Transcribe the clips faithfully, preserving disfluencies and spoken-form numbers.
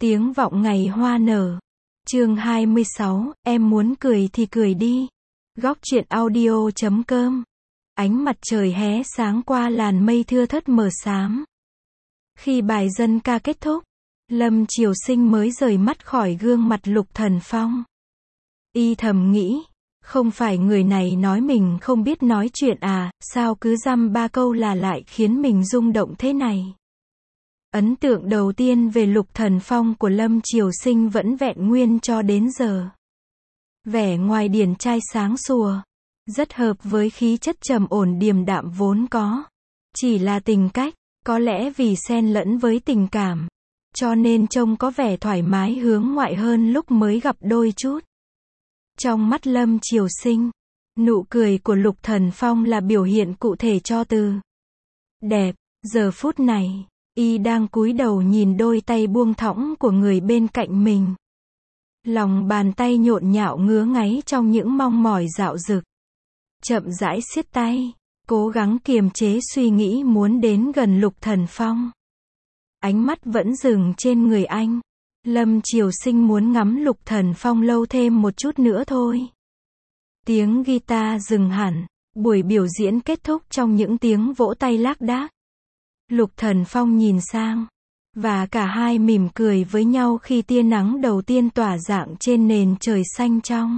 Tiếng vọng ngày hoa nở. Chương hai mươi sáu, em muốn cười thì cười đi. Góc truyện audio chấm com. Ánh mặt trời hé sáng qua làn mây thưa thớt mờ xám. Khi bài dân ca kết thúc, Lâm Triều Sinh mới rời mắt khỏi gương mặt Lục Thần Phong. Y thầm nghĩ, không phải người này nói mình không biết nói chuyện à, sao cứ dăm ba câu là lại khiến mình rung động thế này. Ấn tượng đầu tiên về Lục Thần Phong của Lâm Triều Sinh vẫn vẹn nguyên cho đến giờ. Vẻ ngoài điển trai sáng sủa, rất hợp với khí chất trầm ổn điềm đạm vốn có. Chỉ là tình cách, có lẽ vì xen lẫn với tình cảm, cho nên trông có vẻ thoải mái hướng ngoại hơn lúc mới gặp đôi chút. Trong mắt Lâm Triều Sinh, nụ cười của Lục Thần Phong là biểu hiện cụ thể cho từ đẹp. Giờ phút này, y đang cúi đầu nhìn đôi tay buông thõng của người bên cạnh mình. Lòng bàn tay nhộn nhạo ngứa ngáy trong những mong mỏi dạo dực. Chậm rãi siết tay, cố gắng kiềm chế suy nghĩ muốn đến gần Lục Thần Phong. Ánh mắt vẫn dừng trên người anh. Lâm Triều Sinh muốn ngắm Lục Thần Phong lâu thêm một chút nữa thôi. Tiếng guitar dừng hẳn, buổi biểu diễn kết thúc trong những tiếng vỗ tay lác đác. Lục Thần Phong nhìn sang, và cả hai mỉm cười với nhau khi tia nắng đầu tiên tỏa rạng trên nền trời xanh trong.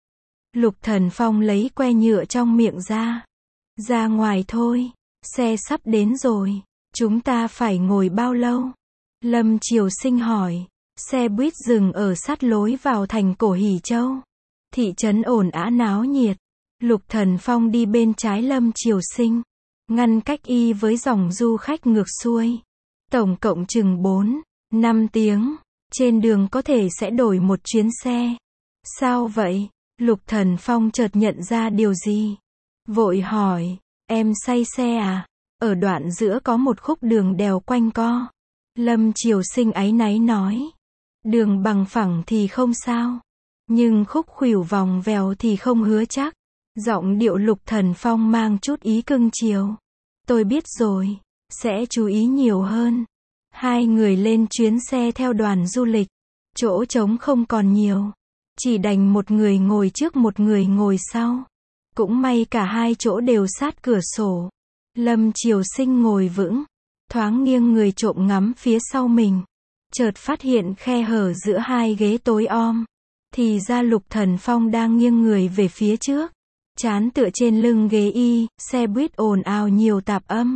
Lục Thần Phong lấy que nhựa trong miệng ra. Ra ngoài thôi, xe sắp đến rồi, chúng ta phải ngồi bao lâu? Lâm Triều Sinh hỏi. Xe buýt dừng ở sát lối vào thành cổ Hỷ Châu. Thị trấn ồn ào náo nhiệt. Lục Thần Phong đi bên trái Lâm Triều Sinh, ngăn cách y với dòng du khách ngược xuôi. Tổng cộng chừng bốn, năm tiếng. Trên đường có thể sẽ đổi một chuyến xe. Sao vậy? Lục Thần Phong chợt nhận ra điều gì. Vội hỏi, em say xe à? Ở đoạn giữa có một khúc đường đèo quanh co. Lâm Triều Sinh áy náy nói. Đường bằng phẳng thì không sao, nhưng khúc khuỷu vòng vèo thì không hứa chắc. Giọng điệu Lục Thần Phong mang chút ý cưng chiều. Tôi biết rồi, sẽ chú ý nhiều hơn. Hai người lên chuyến xe theo đoàn du lịch. Chỗ trống không còn nhiều, chỉ đành một người ngồi trước một người ngồi sau. Cũng may cả hai chỗ đều sát cửa sổ. Lâm Triều Sinh ngồi vững, thoáng nghiêng người trộm ngắm phía sau mình. Chợt phát hiện khe hở giữa hai ghế tối om. Thì ra Lục Thần Phong đang nghiêng người về phía trước, trán tựa trên lưng ghế y. Xe buýt ồn ào nhiều tạp âm.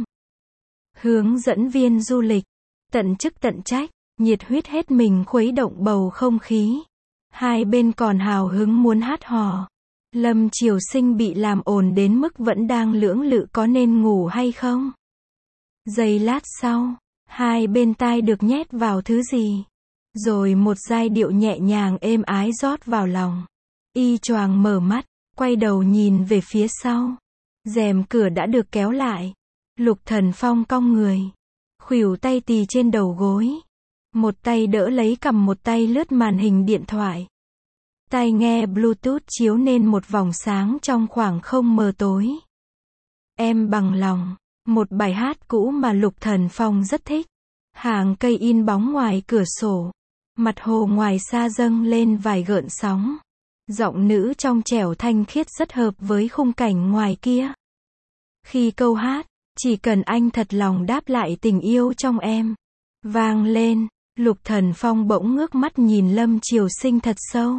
Hướng dẫn viên du lịch, tận chức tận trách, nhiệt huyết hết mình khuấy động bầu không khí. Hai bên còn hào hứng muốn hát hò. Lâm Triều Sinh bị làm ồn đến mức vẫn đang lưỡng lự có nên ngủ hay không. Giây lát sau, hai bên tai được nhét vào thứ gì. Rồi một giai điệu nhẹ nhàng êm ái rót vào lòng. Y choàng mở mắt, quay đầu nhìn về phía sau. Rèm cửa đã được kéo lại. Lục Thần Phong cong người, khuỷu tay tì trên đầu gối. Một tay đỡ lấy cằm, một tay lướt màn hình điện thoại. Tai nghe Bluetooth chiếu nên một vòng sáng trong khoảng không mờ tối. Em bằng lòng, một bài hát cũ mà Lục Thần Phong rất thích. Hàng cây in bóng ngoài cửa sổ. Mặt hồ ngoài xa dâng lên vài gợn sóng. Giọng nữ trong trẻo thanh khiết rất hợp với khung cảnh ngoài kia. Khi câu hát, chỉ cần anh thật lòng đáp lại tình yêu trong em, vang lên, Lục Thần Phong bỗng ngước mắt nhìn Lâm Triều Sinh thật sâu.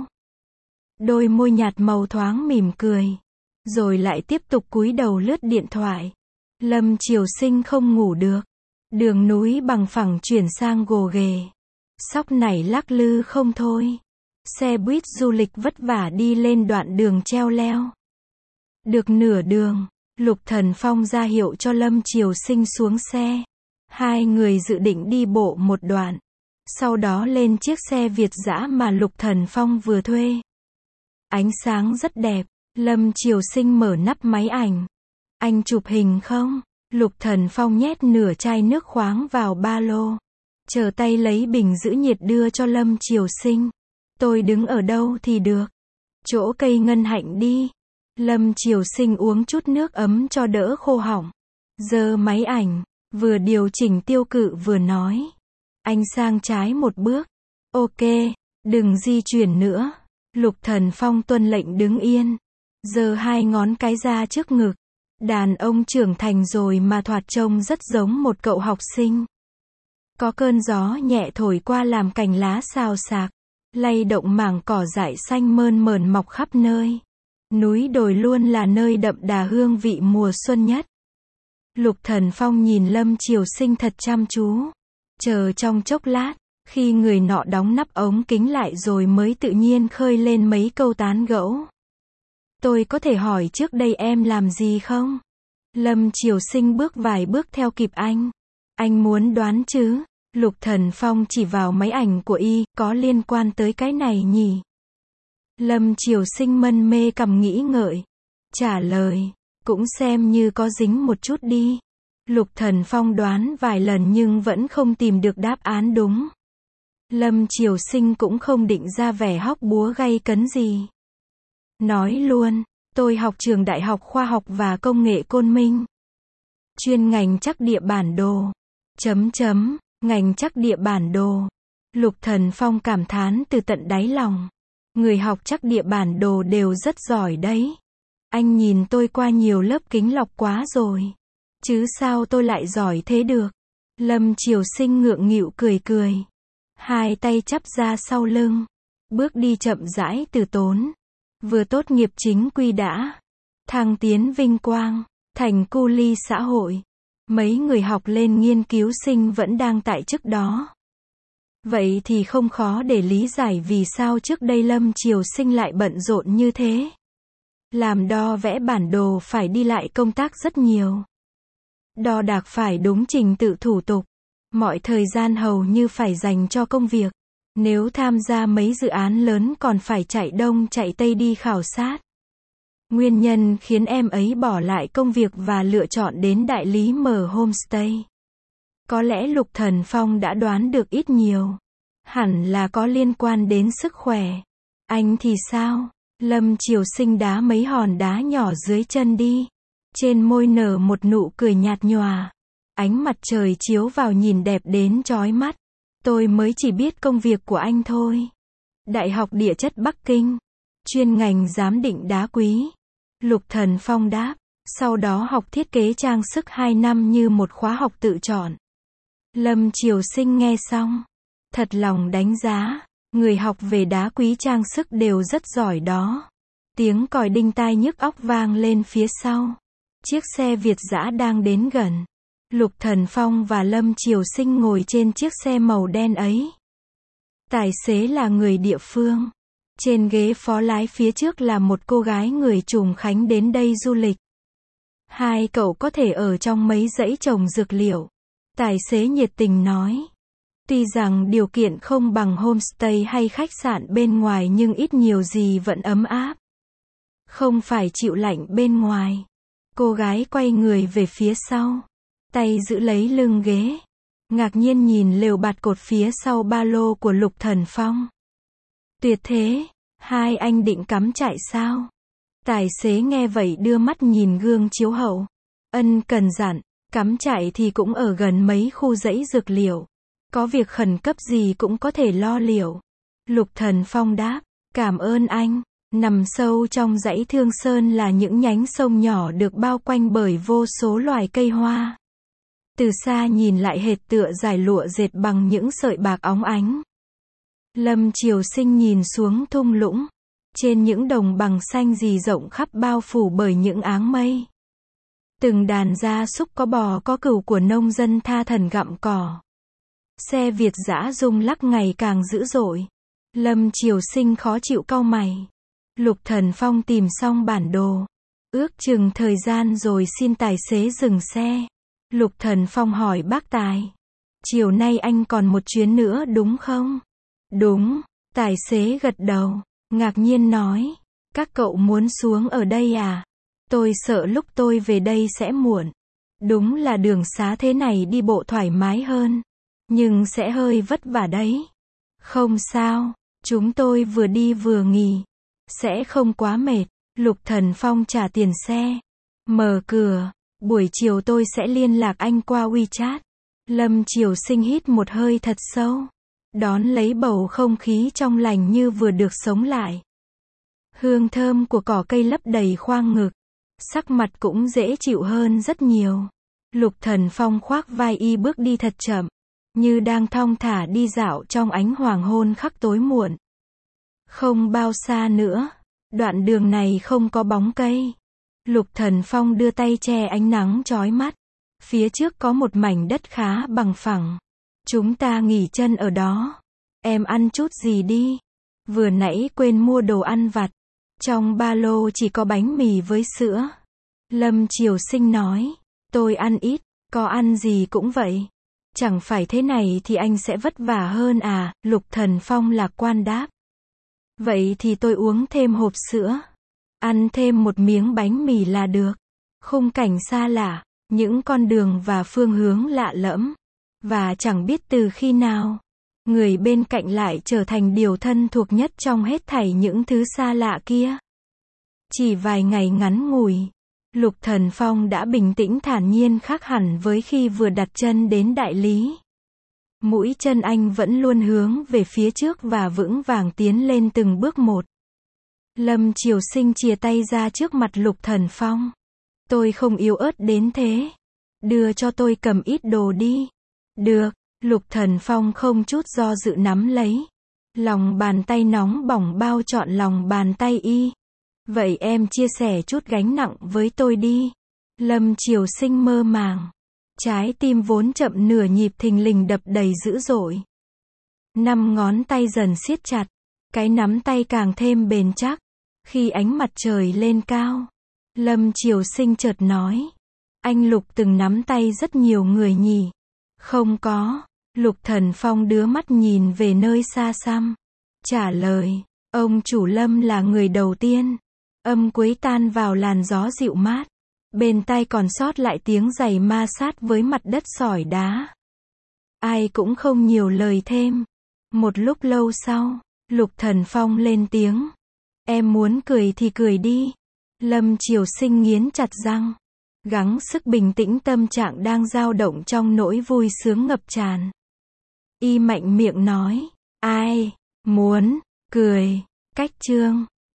Đôi môi nhạt màu thoáng mỉm cười. Rồi lại tiếp tục cúi đầu lướt điện thoại. Lâm Triều Sinh không ngủ được. Đường núi bằng phẳng chuyển sang gồ ghề. Sóc nảy lắc lư không thôi. Xe buýt du lịch vất vả đi lên đoạn đường treo leo. Được nửa đường, Lục Thần Phong ra hiệu cho Lâm Triều Sinh xuống xe. Hai người dự định đi bộ một đoạn. Sau đó lên chiếc xe Việt dã mà Lục Thần Phong vừa thuê. Ánh sáng rất đẹp. Lâm Triều Sinh mở nắp máy ảnh. Anh chụp hình không? Lục Thần Phong nhét nửa chai nước khoáng vào ba lô. Chờ tay lấy bình giữ nhiệt đưa cho Lâm Triều Sinh. Tôi đứng ở đâu thì được. Chỗ cây ngân hạnh đi. Lâm Triều Sinh uống chút nước ấm cho đỡ khô họng. Giơ máy ảnh, vừa điều chỉnh tiêu cự vừa nói. Anh sang trái một bước. Ok, đừng di chuyển nữa. Lục Thần Phong tuân lệnh đứng yên, giơ hai ngón cái ra trước ngực. Đàn ông trưởng thành rồi mà thoạt trông rất giống một cậu học sinh. Có cơn gió nhẹ thổi qua làm cành lá xào xạc, lay động mảng cỏ dại xanh mơn mởn mọc khắp nơi. Núi đồi luôn là nơi đậm đà hương vị mùa xuân nhất. Lục Thần Phong nhìn Lâm Triều Sinh thật chăm chú. Chờ trong chốc lát, khi người nọ đóng nắp ống kính lại rồi mới tự nhiên khơi lên mấy câu tán gẫu. Tôi có thể hỏi trước đây em làm gì không? Lâm Triều Sinh bước vài bước theo kịp anh. Anh muốn đoán chứ? Lục Thần Phong chỉ vào máy ảnh của y, có liên quan tới cái này nhỉ? Lâm Triều Sinh mân mê cầm nghĩ ngợi. Trả lời, cũng xem như có dính một chút đi. Lục Thần Phong đoán vài lần nhưng vẫn không tìm được đáp án đúng. Lâm Triều Sinh cũng không định ra vẻ hóc búa gay cấn gì. Nói luôn, tôi học trường Đại học Khoa học và Công nghệ Côn Minh. Chuyên ngành trắc địa bản đồ. Chấm chấm, ngành trắc địa bản đồ. Lục Thần Phong cảm thán từ tận đáy lòng. Người học trắc địa bản đồ đều rất giỏi đấy. Anh nhìn tôi qua nhiều lớp kính lọc quá rồi. Chứ sao tôi lại giỏi thế được? Lâm Triều Sinh ngượng nghịu cười cười. Hai tay chắp ra sau lưng. Bước đi chậm rãi từ tốn. Vừa tốt nghiệp chính quy đã. Thăng tiến vinh quang. Thành cu li xã hội. Mấy người học lên nghiên cứu sinh vẫn đang tại chức đó. Vậy thì không khó để lý giải vì sao trước đây Lâm Triều Sinh lại bận rộn như thế. Làm đo vẽ bản đồ phải đi lại công tác rất nhiều. Đo đạc phải đúng trình tự thủ tục. Mọi thời gian hầu như phải dành cho công việc. Nếu tham gia mấy dự án lớn còn phải chạy đông chạy tây đi khảo sát. Nguyên nhân khiến em ấy bỏ lại công việc và lựa chọn đến đại lý mở homestay. Có lẽ Lục Thần Phong đã đoán được ít nhiều. Hẳn là có liên quan đến sức khỏe. Anh thì sao? Lâm Triều Sinh đá mấy hòn đá nhỏ dưới chân đi. Trên môi nở một nụ cười nhạt nhòa. Ánh mặt trời chiếu vào nhìn đẹp đến chói mắt. Tôi mới chỉ biết công việc của anh thôi. Đại học Địa chất Bắc Kinh. Chuyên ngành giám định đá quý. Lục Thần Phong đáp. Sau đó học thiết kế trang sức hai năm như một khóa học tự chọn. Lâm Triều Sinh nghe xong. Thật lòng đánh giá. Người học về đá quý trang sức đều rất giỏi đó. Tiếng còi đinh tai nhức óc vang lên phía sau. Chiếc xe Việt dã đang đến gần. Lục Thần Phong và Lâm Triều Sinh ngồi trên chiếc xe màu đen ấy. Tài xế là người địa phương. Trên ghế phó lái phía trước là một cô gái người Trùng Khánh đến đây du lịch. Hai cậu có thể ở trong mấy dãy trồng dược liệu. Tài xế nhiệt tình nói. Tuy rằng điều kiện không bằng homestay hay khách sạn bên ngoài nhưng ít nhiều gì vẫn ấm áp. Không phải chịu lạnh bên ngoài. Cô gái quay người về phía sau. Tay giữ lấy lưng ghế. Ngạc nhiên nhìn lều bạt cột phía sau ba lô của Lục Thần Phong. Tuyệt thế, hai anh định cắm trại sao? Tài xế nghe vậy đưa mắt nhìn gương chiếu hậu. Ân cần dặn, cắm trại thì cũng ở gần mấy khu dãy dược liệu. Có việc khẩn cấp gì cũng có thể lo liệu. Lục Thần Phong đáp, cảm ơn anh. Nằm sâu trong dãy Thương Sơn là những nhánh sông nhỏ được bao quanh bởi vô số loài cây hoa. Từ xa nhìn lại hệt tựa dải lụa dệt bằng những sợi bạc óng ánh. Lâm Triều Sinh nhìn xuống thung lũng. Trên những đồng bằng xanh rì rộng khắp bao phủ bởi những áng mây. Từng đàn gia súc có bò có cừu của nông dân tha thẩn gặm cỏ. Xe Việt dã rung lắc ngày càng dữ dội. Lâm Triều Sinh khó chịu cau mày. Lục Thần Phong tìm xong bản đồ. Ước chừng thời gian rồi xin tài xế dừng xe. Lục Thần Phong hỏi bác tài. Chiều nay anh còn một chuyến nữa đúng không? Đúng, tài xế gật đầu. Ngạc nhiên nói. Các cậu muốn xuống ở đây à? Tôi sợ lúc tôi về đây sẽ muộn. Đúng là đường xá thế này đi bộ thoải mái hơn. Nhưng sẽ hơi vất vả đấy. Không sao, chúng tôi vừa đi vừa nghỉ. Sẽ không quá mệt. Lục Thần Phong trả tiền xe. Mở cửa. Buổi chiều tôi sẽ liên lạc anh qua WeChat. Lâm Triều Sinh hít một hơi thật sâu. đón lấy bầu không khí trong lành như vừa được sống lại. Hương thơm của cỏ cây lấp đầy khoang ngực, sắc mặt cũng dễ chịu hơn rất nhiều. Lục Thần Phong khoác vai y bước đi thật chậm, như đang thong thả đi dạo trong ánh hoàng hôn khắc tối muộn. Không bao xa nữa, đoạn đường này không có bóng cây. Lục Thần Phong đưa tay che ánh nắng chói mắt. Phía trước có một mảnh đất khá bằng phẳng. Chúng ta nghỉ chân ở đó. Em ăn chút gì đi. Vừa nãy quên mua đồ ăn vặt. Trong ba lô chỉ có bánh mì với sữa. Lâm Triều Sinh nói. Tôi ăn ít, có ăn gì cũng vậy. Chẳng phải thế này thì anh sẽ vất vả hơn à, Lục Thần Phong lạc quan đáp. Vậy thì tôi uống thêm hộp sữa. Ăn thêm một miếng bánh mì là được. Khung cảnh xa lạ, những con đường và phương hướng lạ lẫm. Và chẳng biết từ khi nào, người bên cạnh lại trở thành điều thân thuộc nhất trong hết thảy những thứ xa lạ kia. Chỉ vài ngày ngắn ngủi, Lục Thần Phong đã bình tĩnh thản nhiên khác hẳn với khi vừa đặt chân đến đại lý. Mũi chân anh vẫn luôn hướng về phía trước và vững vàng tiến lên từng bước một. Lâm Triều Sinh chìa tay ra trước mặt Lục Thần Phong. Tôi không yếu ớt đến thế. Đưa cho tôi cầm ít đồ đi. Được, Lục Thần Phong không chút do dự nắm lấy. Lòng bàn tay nóng bỏng bao trọn lòng bàn tay y. Vậy em chia sẻ chút gánh nặng với tôi đi. Lâm Triều Sinh mơ màng. Trái tim vốn chậm nửa nhịp thình lình đập đầy dữ dội. Năm ngón tay dần siết chặt. Cái nắm tay càng thêm bền chắc. Khi ánh mặt trời lên cao, Lâm Triều Sinh chợt nói. Anh Lục từng nắm tay rất nhiều người nhỉ? Không có. Lục Thần Phong đưa mắt nhìn về nơi xa xăm. Trả lời. Ông chủ Lâm là người đầu tiên. Âm quấy tan vào làn gió dịu mát. Bên tai còn sót lại tiếng giày ma sát với mặt đất sỏi đá. Ai cũng không nhiều lời thêm. Một lúc lâu sau, Lục Thần Phong lên tiếng. Em muốn cười thì cười đi. Lâm Triều Sinh nghiến chặt răng. Gắng sức bình tĩnh tâm trạng đang dao động trong nỗi vui sướng ngập tràn. Y mạnh miệng nói. Ai muốn cười. Cách chương